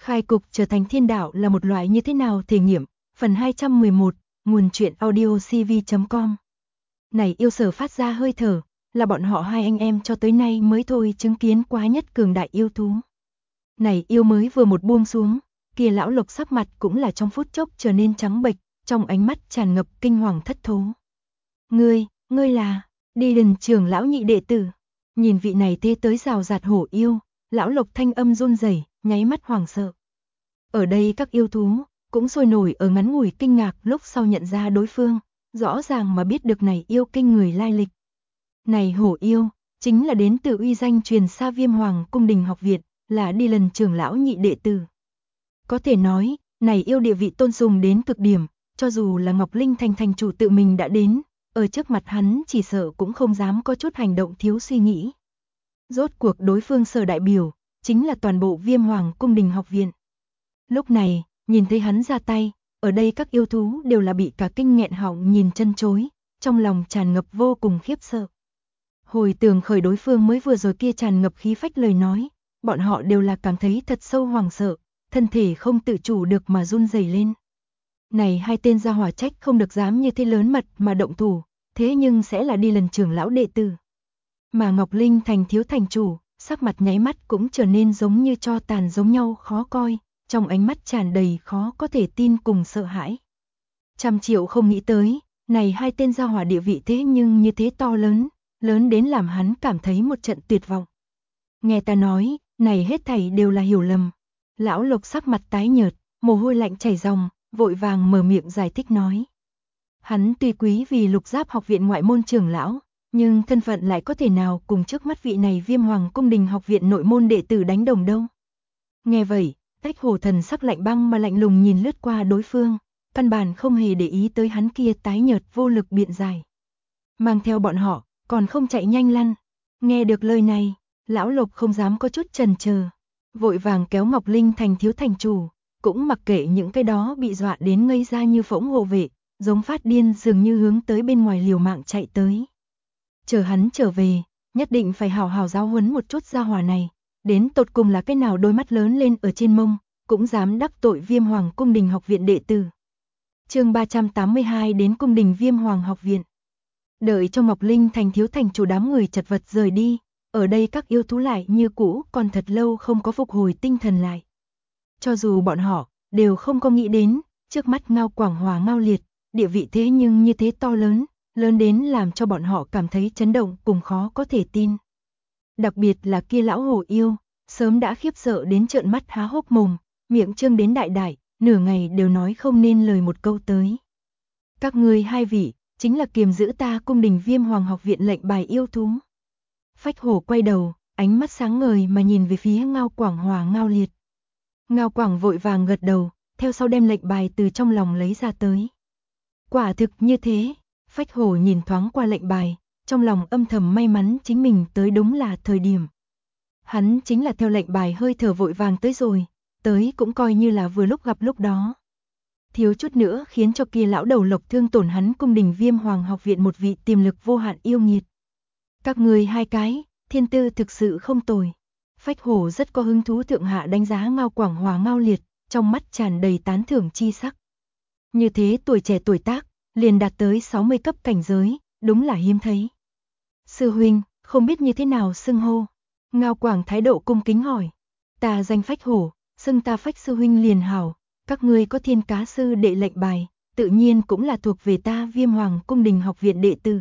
Khai cục trở thành thiên đạo là một loại như thế nào thể nghiệm, phần 211, nguồn truyện audio cv.com. Này yêu Sở phát ra hơi thở, là bọn họ hai anh em cho tới nay mới thôi chứng kiến quá nhất cường đại yêu thú. Này yêu mới vừa một buông xuống, kia lão Lộc sắc mặt cũng là trong phút chốc trở nên trắng bệch, trong ánh mắt tràn ngập kinh hoàng thất thố. Ngươi là, Đi Đần trưởng lão nhị đệ tử. Nhìn vị này thế tới rào rạt hổ yêu, lão Lộc thanh âm run rẩy, nháy mắt hoảng sợ. Ở đây các yêu thú cũng sôi nổi ở ngắn ngủi kinh ngạc lúc sau nhận ra đối phương, rõ ràng mà biết được này yêu kinh người lai lịch. Này hổ yêu, chính là đến từ uy danh truyền xa Viêm Hoàng cung đình học viện, là Đi Lần trưởng lão nhị đệ tử. Có thể nói, này yêu địa vị tôn sùng đến cực điểm, cho dù là Ngọc Linh thành thành chủ tự mình đã đến, ở trước mặt hắn chỉ sợ cũng không dám có chút hành động thiếu suy nghĩ. Rốt cuộc đối phương Sở đại biểu, chính là toàn bộ Viêm Hoàng cung đình học viện. Lúc này, nhìn thấy hắn ra tay, ở đây các yêu thú đều là bị cả kinh nghẹn họng nhìn chân chối, trong lòng tràn ngập vô cùng khiếp sợ. Hồi tưởng khởi đối phương mới vừa rồi kia tràn ngập khí phách lời nói, bọn họ đều là cảm thấy thật sâu hoảng sợ, thân thể không tự chủ được mà run rẩy lên. Này hai tên gia hỏa trách không được dám như thế lớn mật mà động thủ, thế nhưng sẽ là Đi Lần trưởng lão đệ tử. Mà Ngọc Linh thành thiếu thành chủ, sắc mặt nháy mắt cũng trở nên giống như tro tàn giống nhau khó coi, trong ánh mắt tràn đầy khó có thể tin cùng sợ hãi. Trăm triệu không nghĩ tới, này hai tên gia hỏa địa vị thế nhưng như thế to lớn, lớn đến làm hắn cảm thấy một trận tuyệt vọng. Nghe ta nói, này hết thảy đều là hiểu lầm. Lão Lộc sắc mặt tái nhợt, mồ hôi lạnh chảy ròng, vội vàng mở miệng giải thích nói. Hắn tuy quý vì Lục Giáp học viện ngoại môn trưởng lão, nhưng thân phận lại có thể nào cùng trước mắt vị này Viêm Hoàng cung đình học viện nội môn đệ tử đánh đồng đâu. Nghe vậy, Tách Hổ thần sắc lạnh băng mà lạnh lùng nhìn lướt qua đối phương, căn bản không hề để ý tới hắn kia tái nhợt vô lực biện giải. Mang theo bọn họ, còn không chạy nhanh lăn. Nghe được lời này, lão Lộc không dám có chút chần chờ, vội vàng kéo Ngọc Linh thành thiếu thành chủ, cũng mặc kệ những cái đó bị dọa đến ngây ra như phỗng hộ vệ, giống phát điên dường như hướng tới bên ngoài liều mạng chạy tới. Chờ hắn trở về, nhất định phải hào hào giáo huấn một chút gia hỏa này, đến tột cùng là cái nào đôi mắt lớn lên ở trên mông, cũng dám đắc tội Viêm Hoàng cung đình học viện đệ tử. Chương 382 đến cung đình Viêm Hoàng học viện. Đợi cho Ngọc Linh thành thiếu thành chủ đám người chật vật rời đi, ở đây các yêu thú lại như cũ còn thật lâu không có phục hồi tinh thần lại. Cho dù bọn họ đều không có nghĩ đến, trước mắt Ngao Quảng Hòa Ngao Liệt, địa vị thế nhưng như thế to lớn, lớn đến làm cho bọn họ cảm thấy chấn động cùng khó có thể tin. Đặc biệt là kia lão hổ yêu, sớm đã khiếp sợ đến trợn mắt há hốc mồm, miệng trương đến đại đại, nửa ngày đều nói không nên lời một câu tới. Các ngươi hai vị, chính là kiềm giữ ta cung đình Viêm Hoàng học viện lệnh bài yêu thú. Phách Hổ quay đầu, ánh mắt sáng ngời mà nhìn về phía Ngao Quảng Hòa Ngao Liệt. Ngao Quảng vội vàng gật đầu, theo sau đem lệnh bài từ trong lòng lấy ra tới. Quả thực như thế, Phách Hổ nhìn thoáng qua lệnh bài, trong lòng âm thầm may mắn chính mình tới đúng là thời điểm. Hắn chính là theo lệnh bài hơi thở vội vàng tới rồi, tới cũng coi như là vừa lúc gặp lúc đó. Thiếu chút nữa khiến cho kia lão đầu Lộc thương tổn hắn cung đình Viêm Hoàng học viện một vị tiềm lực vô hạn yêu nghiệt. Các người hai cái, thiên tư thực sự không tồi. Phách Hổ rất có hứng thú thượng hạ đánh giá Ngao Quảng Hòa Ngao Liệt, trong mắt tràn đầy tán thưởng chi sắc. Như thế tuổi trẻ tuổi tác, liền đạt tới 60 cấp cảnh giới, đúng là hiếm thấy. Sư huynh, không biết như thế nào xưng hô. Ngao Quảng thái độ cung kính hỏi. Ta danh Phách Hổ, xưng ta Phách sư huynh liền hảo, các ngươi có Thiên Cá sư đệ lệnh bài, tự nhiên cũng là thuộc về ta Viêm Hoàng cung đình học viện đệ tử.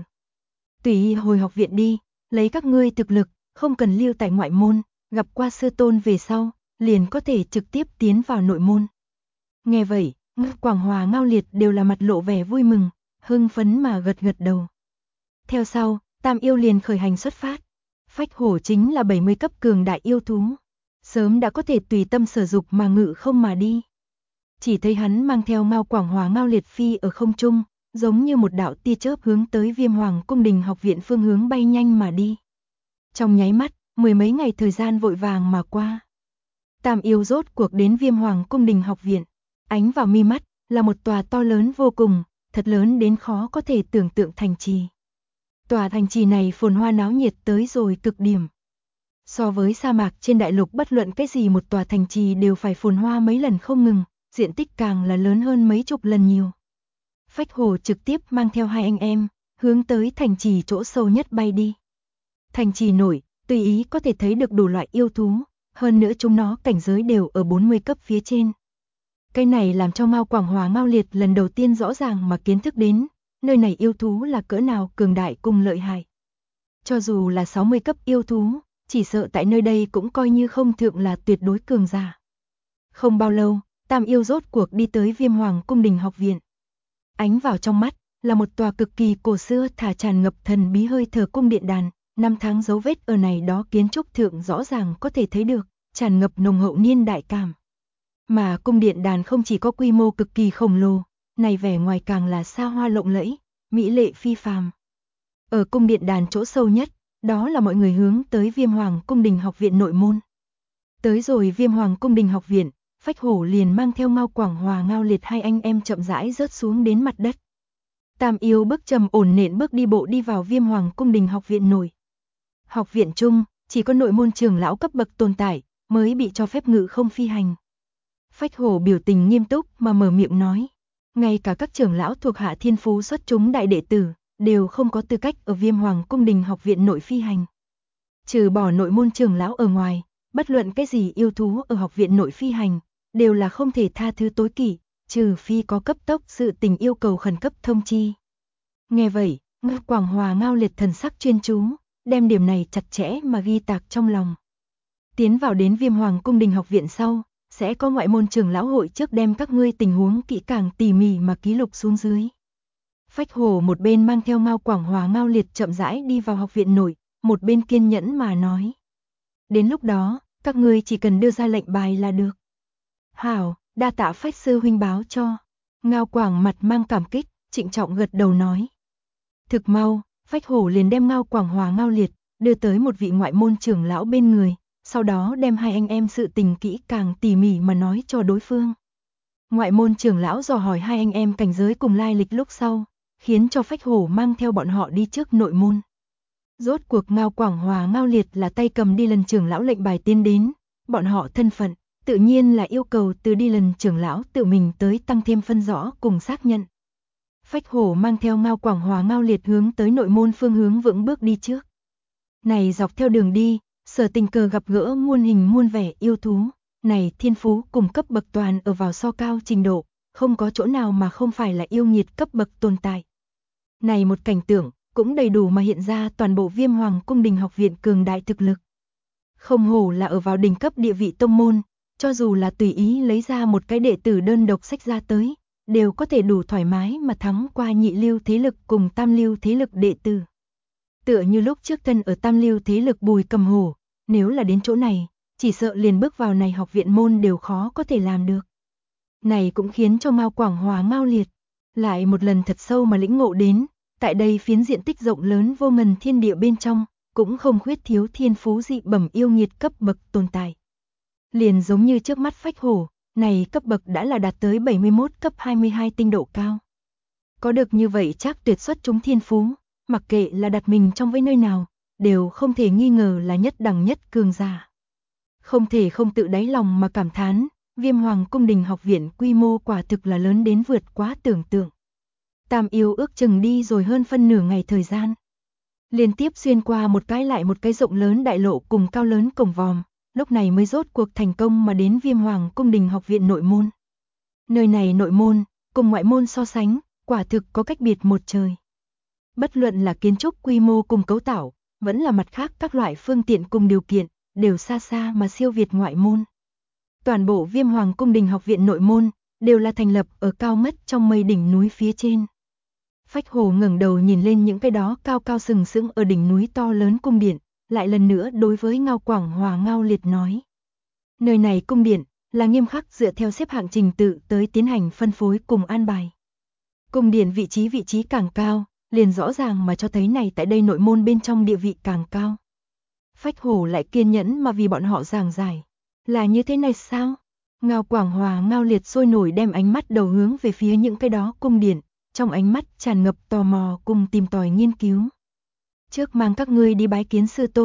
Tùy hồi học viện đi, lấy các ngươi thực lực, không cần lưu tại ngoại môn, gặp qua sư tôn về sau, liền có thể trực tiếp tiến vào nội môn. Nghe vậy, Quảng Hòa Ngao Liệt đều là mặt lộ vẻ vui mừng, hưng phấn mà gật gật đầu. Theo sau, tam yêu liền khởi hành xuất phát. Phách Hổ chính là 70 cấp cường đại yêu thú, sớm đã có thể tùy tâm sở dục mà ngự không mà đi. Chỉ thấy hắn mang theo Ngao Quảng Hòa Ngao Liệt phi ở không trung, giống như một đạo tia chớp hướng tới Viêm Hoàng cung đình học viện phương hướng bay nhanh mà đi. Trong nháy mắt, mười mấy ngày thời gian vội vàng mà qua. Tam yêu rốt cuộc đến Viêm Hoàng cung đình học viện, ánh vào mi mắt là một tòa to lớn vô cùng, thật lớn đến khó có thể tưởng tượng thành trì. Tòa thành trì này phồn hoa náo nhiệt tới rồi cực điểm. So với sa mạc trên đại lục bất luận cái gì một tòa thành trì đều phải phồn hoa mấy lần không ngừng, diện tích càng là lớn hơn mấy chục lần nhiều. Phách Hổ trực tiếp mang theo hai anh em, hướng tới thành trì chỗ sâu nhất bay đi. Thành trì nổi, tùy ý có thể thấy được đủ loại yêu thú, hơn nữa chúng nó cảnh giới đều ở 40 cấp phía trên. Cái này làm cho Mao Quảng Hòa Mao Liệt lần đầu tiên rõ ràng mà kiến thức đến, nơi này yêu thú là cỡ nào cường đại cùng lợi hại. Cho dù là 60 cấp yêu thú, chỉ sợ tại nơi đây cũng coi như không thượng là tuyệt đối cường giả. Không bao lâu, Tam yêu rốt cuộc đi tới Viêm Hoàng Cung Đình học viện. Ánh vào trong mắt là một tòa cực kỳ cổ xưa thả tràn ngập thần bí hơi thở cung điện đàn, năm tháng dấu vết ở này đó kiến trúc thượng rõ ràng có thể thấy được, tràn ngập nồng hậu niên đại cảm. Mà cung điện đàn không chỉ có quy mô cực kỳ khổng lồ, này vẻ ngoài càng là xa hoa lộng lẫy, mỹ lệ phi phàm. Ở cung điện đàn chỗ sâu nhất, đó là mọi người hướng tới Viêm Hoàng Cung Đình học viện nội môn. Tới rồi Viêm Hoàng Cung Đình học viện, Phách Hổ liền mang theo Mao Quảng Hòa Ngao Liệt hai anh em chậm rãi rớt xuống đến mặt đất. Tam yêu bước trầm ổn nện bước đi bộ đi vào Viêm Hoàng Cung Đình học viện nổi. Học viện chung, chỉ có nội môn trưởng lão cấp bậc tồn tại, mới bị cho phép ngự không phi hành. Phách Hổ biểu tình nghiêm túc mà mở miệng nói. Ngay cả các trưởng lão thuộc hạ thiên phú xuất chúng đại đệ tử, đều không có tư cách ở Viêm Hoàng Cung Đình học viện nội phi hành. Trừ bỏ nội môn trưởng lão ở ngoài, bất luận cái gì yêu thú ở học viện nội phi hành, đều là không thể tha thứ tối kỵ, trừ phi có cấp tốc sự tình yêu cầu khẩn cấp thông chi. Nghe vậy, Mao Quảng Hòa Ngao Liệt thần sắc chuyên chú, đem điểm này chặt chẽ mà ghi tạc trong lòng. Tiến vào đến Viêm Hoàng Cung Đình học viện sau, sẽ có ngoại môn trưởng lão hội trước đem các ngươi tình huống kỹ càng tỉ mỉ mà ký lục xuống dưới. Phách Hổ một bên mang theo Mao Quảng Hòa Ngao Liệt chậm rãi đi vào học viện nội, một bên kiên nhẫn mà nói. Đến lúc đó, các ngươi chỉ cần đưa ra lệnh bài là được. Hảo, đa tạ Phách sư huynh báo cho. Ngao Quảng mặt mang cảm kích, trịnh trọng gật đầu nói. Thực mau, Phách Hổ liền đem Ngao Quảng Hòa Ngao Liệt đưa tới một vị ngoại môn trưởng lão bên người, sau đó đem hai anh em sự tình kỹ càng tỉ mỉ mà nói cho đối phương. Ngoại môn trưởng lão dò hỏi hai anh em cảnh giới cùng lai lịch lúc sau, khiến cho Phách Hổ mang theo bọn họ đi trước nội môn. Rốt cuộc Ngao Quảng Hòa Ngao Liệt là tay cầm đi lần trưởng lão lệnh bài tiến đến, bọn họ thân phận, tự nhiên là yêu cầu từ đi lần trưởng lão tự mình tới tăng thêm phân rõ cùng xác nhận. Phách Hổ mang theo Ngao Quảng Hòa Ngao Liệt hướng tới nội môn phương hướng vững bước đi trước. Này dọc theo đường đi, Sở tình cờ gặp gỡ muôn hình muôn vẻ yêu thú, này thiên phú cùng cấp bậc toàn ở vào so cao trình độ, không có chỗ nào mà không phải là yêu nghiệt cấp bậc tồn tại. Này một cảnh tượng, cũng đầy đủ mà hiện ra toàn bộ Viêm Hoàng Cung Đình học viện cường đại thực lực. Không hổ là ở vào đỉnh cấp địa vị tông môn, cho dù là tùy ý lấy ra một cái đệ tử đơn độc sách ra tới, đều có thể đủ thoải mái mà thắng qua nhị lưu thế lực cùng tam lưu thế lực đệ tử. Tựa như lúc trước thân ở tam lưu thế lực Bùi Cầm Hổ, nếu là đến chỗ này, chỉ sợ liền bước vào này học viện môn đều khó có thể làm được. Này cũng khiến cho Mao Quảng Hòa Ngao Liệt lại một lần thật sâu mà lĩnh ngộ đến, tại đây phiến diện tích rộng lớn vô ngần thiên địa bên trong, cũng không khuyết thiếu thiên phú dị bẩm yêu nghiệt cấp bậc tồn tại. Liền giống như trước mắt Phách Hổ, này cấp bậc đã là đạt tới 71 cấp 22 tinh độ cao. Có được như vậy chắc tuyệt xuất chúng thiên phú, mặc kệ là đặt mình trong với nơi nào, đều không thể nghi ngờ là nhất đẳng nhất cường giả. Không thể không tự đáy lòng mà cảm thán, Viêm Hoàng Cung Đình học viện quy mô quả thực là lớn đến vượt quá tưởng tượng. Tam yêu ước chừng đi rồi hơn phân nửa ngày thời gian. Liên tiếp xuyên qua một cái lại một cái rộng lớn đại lộ cùng cao lớn cổng vòm, lúc này mới rốt cuộc thành công mà đến Viêm Hoàng Cung Đình học viện nội môn. Nơi này nội môn, cùng ngoại môn so sánh, quả thực có cách biệt một trời. Bất luận là kiến trúc quy mô cùng cấu tạo, vẫn là mặt khác các loại phương tiện cùng điều kiện, đều xa xa mà siêu việt ngoại môn. Toàn bộ Viêm Hoàng Cung Đình học viện nội môn, đều là thành lập ở cao ngất trong mây đỉnh núi phía trên. Phách Hổ ngẩng đầu nhìn lên những cái đó cao cao sừng sững ở đỉnh núi to lớn cung điện, lại lần nữa đối với Ngao Quảng Hòa Ngao Liệt nói. Nơi này cung điện, là nghiêm khắc dựa theo xếp hạng trình tự tới tiến hành phân phối cùng an bài. Cung điện vị trí càng cao, liền rõ ràng mà cho thấy này tại đây nội môn bên trong địa vị càng cao. Phách Hổ lại kiên nhẫn mà vì bọn họ giảng giải. Là như thế này sao? Ngao Quảng Hòa Ngao Liệt sôi nổi đem ánh mắt đầu hướng về phía những cái đó cung điện, trong ánh mắt tràn ngập tò mò cùng tìm tòi nghiên cứu. Trước mang các ngươi đi bái kiến sư tôn,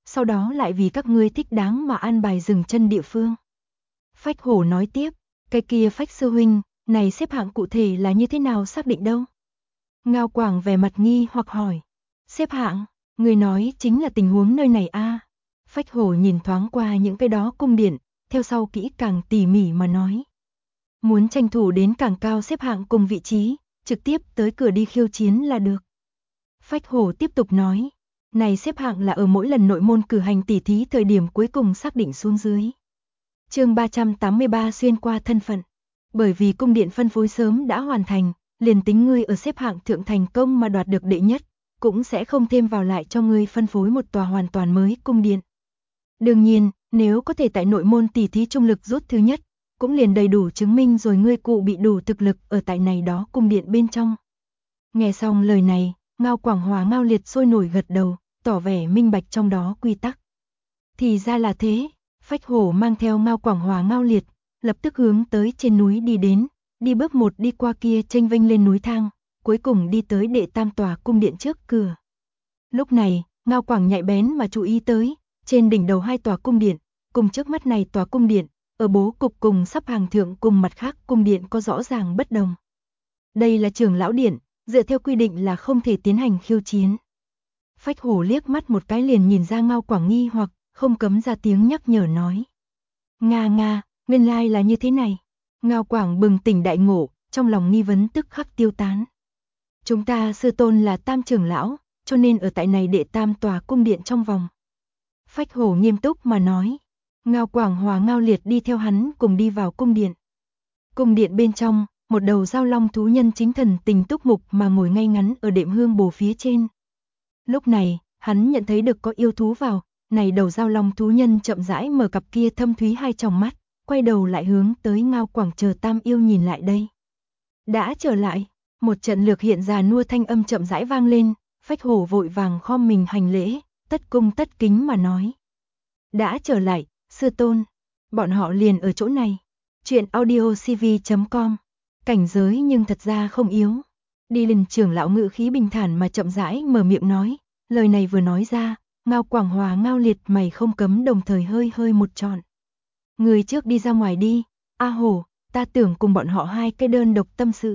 sau đó lại vì các ngươi thích đáng mà an bài dừng chân địa phương. Phách Hổ nói tiếp, cái kia Phách sư huynh, này xếp hạng cụ thể là như thế nào xác định đâu? Ngao Quảng vẻ mặt nghi hoặc hỏi, xếp hạng, người nói chính là tình huống nơi này a. Phách Hổ nhìn thoáng qua những cái đó cung điện, theo sau kỹ càng tỉ mỉ mà nói. Muốn tranh thủ đến càng cao xếp hạng cùng vị trí, trực tiếp tới cửa đi khiêu chiến là được. Phách Hổ tiếp tục nói, này xếp hạng là ở mỗi lần nội môn cử hành tỉ thí thời điểm cuối cùng xác định xuống dưới. Chương 383 xuyên qua thân phận. Bởi vì cung điện phân phối sớm đã hoàn thành, liền tính ngươi ở xếp hạng thượng thành công mà đoạt được đệ nhất, cũng sẽ không thêm vào lại cho ngươi phân phối một tòa hoàn toàn mới cung điện. Đương nhiên, nếu có thể tại nội môn tỉ thí trung lực rút thứ nhất, cũng liền đầy đủ chứng minh rồi ngươi cụ bị đủ thực lực ở tại này đó cung điện bên trong. Nghe xong lời này, Ngao Quảng Hòa Ngao Liệt sôi nổi gật đầu, tỏ vẻ minh bạch trong đó quy tắc. Thì ra là thế, Phách Hổ mang theo Ngao Quảng Hòa Ngao Liệt, lập tức hướng tới trên núi đi đến, đi bước một đi qua kia chênh vênh lên núi thang, cuối cùng đi tới đệ tam tòa cung điện trước cửa. Lúc này, Ngao Quảng nhạy bén mà chú ý tới, trên đỉnh đầu hai tòa cung điện, cùng trước mắt này tòa cung điện, ở bố cục cùng sắp hàng thượng cùng mặt khác cung điện có rõ ràng bất đồng. Đây là trưởng lão điện, dựa theo quy định là không thể tiến hành khiêu chiến. Phách Hổ liếc mắt một cái liền nhìn ra Ngao Quảng nghi hoặc, không cấm ra tiếng nhắc nhở nói. Nga, nguyên lai là như thế này. Ngao Quảng bừng tỉnh đại ngộ, trong lòng nghi vấn tức khắc tiêu tán. Chúng ta sư tôn là tam trưởng lão, cho nên ở tại này đệ tam tòa cung điện trong vòng. Phách Hổ nghiêm túc mà nói. Ngao Quảng Hòa Ngao Liệt đi theo hắn cùng đi vào cung điện. Cung điện bên trong, một đầu giao long thú nhân chính thần tình túc mục mà ngồi ngay ngắn ở đệm hương bồ phía trên. Lúc này, hắn nhận thấy được có yêu thú vào, này đầu giao long thú nhân chậm rãi mở cặp kia thâm thúy hai tròng mắt, quay đầu lại hướng tới Ngao Quảng chờ tam yêu nhìn lại đây. Đã trở lại, một trận lược hiện ra nua thanh âm chậm rãi vang lên, Phách Hổ vội vàng khom mình hành lễ, tất cung tất kính mà nói. Đã trở lại, sư tôn, bọn họ liền ở chỗ này. Chuyện audiocv.com, cảnh giới nhưng thật ra không yếu. Đi Linh trưởng lão ngữ khí bình thản mà chậm rãi mở miệng nói, lời này vừa nói ra, Ngao Quảng Hòa Ngao Liệt mày không cấm đồng thời hơi một trọn. Người trước đi ra ngoài đi, A Hổ, ta tưởng cùng bọn họ hai cái đơn độc tâm sự.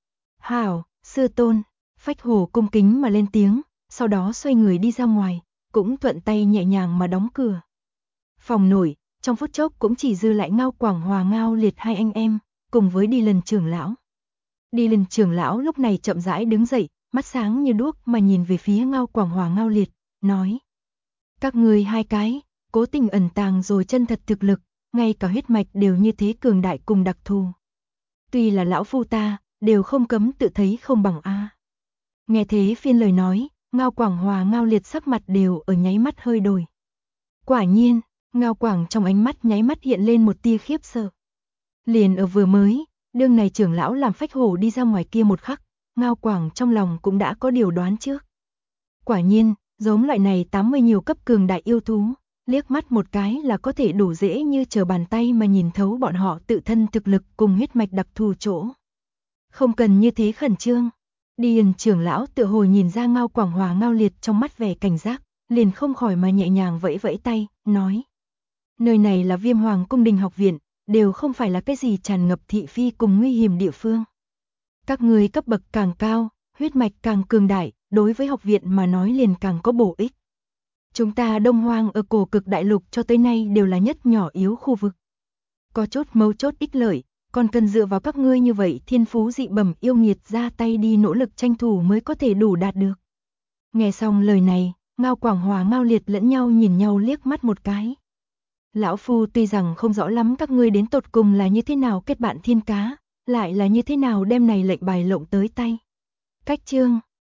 Hảo, sư tôn, Phách Hổ cung kính mà lên tiếng, sau đó xoay người đi ra ngoài, cũng thuận tay nhẹ nhàng mà đóng cửa. Phòng nổi, trong phút chốc cũng chỉ dư lại Ngao Quảng Hòa Ngao Liệt hai anh em, cùng với Đi Lần trưởng lão. Đi Lần trưởng lão lúc này chậm rãi đứng dậy, mắt sáng như đuốc mà nhìn về phía Ngao Quảng Hòa Ngao Liệt, nói. Các người hai cái, cố tình ẩn tàng rồi chân thật thực lực, ngay cả huyết mạch đều như thế cường đại cùng đặc thù. Tuy là lão phu ta, đều không cấm tự thấy không bằng a. Nghe thế phiên lời nói, Ngao Quảng Hòa Ngao Liệt sắc mặt đều ở nháy mắt hơi đổi. Quả nhiên, Ngao Quảng trong ánh mắt nháy mắt hiện lên một tia khiếp sợ. Liền ở vừa mới, đương này trưởng lão làm Phách Hổ đi ra ngoài kia một khắc, Ngao Quảng trong lòng cũng đã có điều đoán trước. Quả nhiên, giống loại này 80 nhiều cấp cường đại yêu thú, liếc mắt một cái là có thể đủ dễ như trở bàn tay mà nhìn thấu bọn họ tự thân thực lực cùng huyết mạch đặc thù chỗ. Không cần như thế khẩn trương. Điền trưởng lão tựa hồ nhìn ra Ngao Quảng Hòa Ngao Liệt trong mắt vẻ cảnh giác, liền không khỏi mà nhẹ nhàng vẫy vẫy tay, nói. Nơi này là Viêm Hoàng Cung Đình học viện, đều không phải là cái gì tràn ngập thị phi cùng nguy hiểm địa phương. Các người cấp bậc càng cao, huyết mạch càng cường đại, đối với học viện mà nói liền càng có bổ ích. Chúng ta Đông Hoang ở cổ cực đại lục cho tới nay đều là nhất nhỏ yếu khu vực. Có chốt mấu chốt ích lợi, còn cần dựa vào các ngươi như vậy thiên phú dị bẩm yêu nghiệt ra tay đi nỗ lực tranh thủ mới có thể đủ đạt được. Nghe xong lời này, Ngao Quảng Hòa Ngao Liệt lẫn nhau nhìn nhau liếc mắt một cái. Lão phu tuy rằng không rõ lắm các ngươi đến tột cùng là như thế nào kết bạn thiên cá, lại là như thế nào đem này lệnh bài lộng tới tay. Cách chương